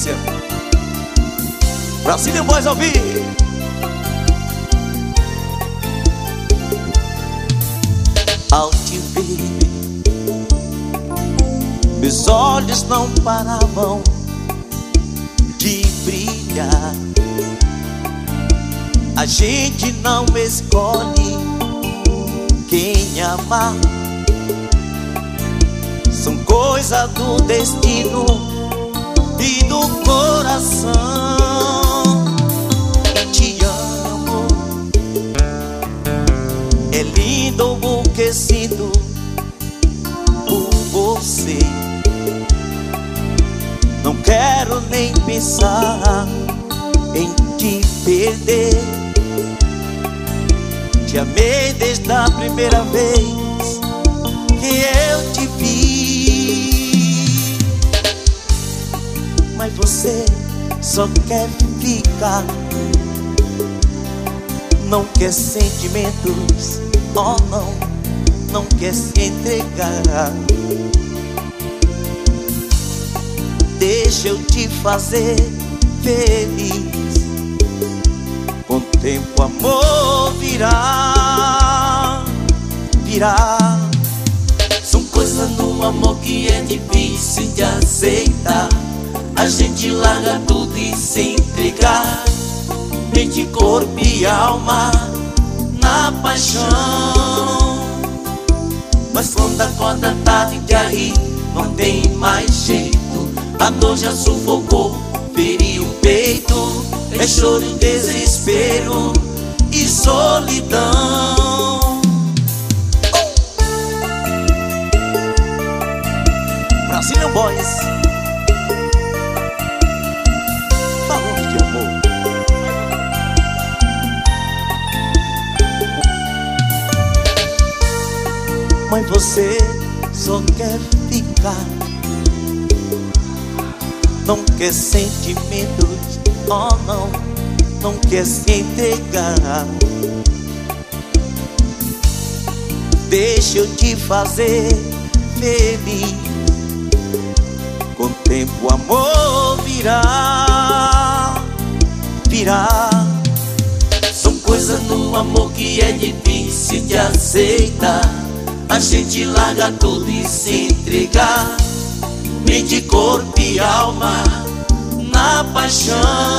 sequência. Brazilian Boys ao vivo. Ao te ver, meus olhos não paravam de brilhar. A gente não escolhe quem amar, são coisas do destino e do coração. Te amo, é lindo o buquê sinto por você. Não quero nem pensar em te perder. Te amei desde a primeira vez que eu te vi, mas você só quer ficar, não quer sentimentos, oh não, não quer se entregar. Deixa eu te fazer feliz, com o tempo amor virá, virá. São coisas no amor que é difícil de aceitar. A gente larga tudo e se entregar, mente, corpo e alma na paixão. Mas quando acorda tarde que aí não tem mais jeito, a dor já sufocou, feriu o peito. É choro, desespero e solidão. Brazilian Boys, falando de amor. Mas você só quer ficar, não quer sentimentos, oh não, não quer se entregar. Deixa eu te fazer feliz, com o tempo o amor virá, virá. São coisas no amor que é difícil de aceitar. A gente larga tudo e se entregar, mente, corpo e alma na paixão.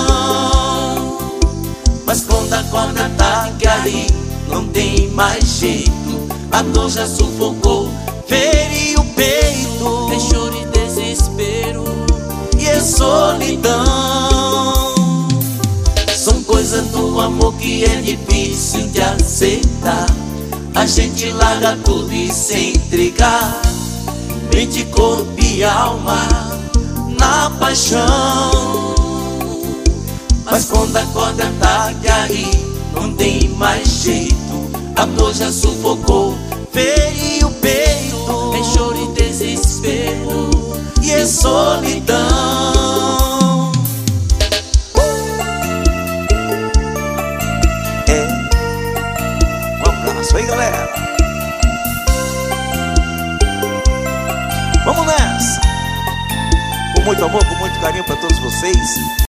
Mas quando acorda tarde que aí não tem mais jeito, a dor já sufocou, feriu o peito. É choro e desespero e é solidão. São coisas do amor que é difícil de aceitar. A gente larga tudo e se entregar, mente, corpo e alma na paixão. Mas quando acorda tarde aí não tem mais jeito, a dor já sufocou, feriu o peito. É choro e desespero e é solidão. Um abraço aí, galera. Vamos nessa, com muito amor, com muito carinho para todos vocês.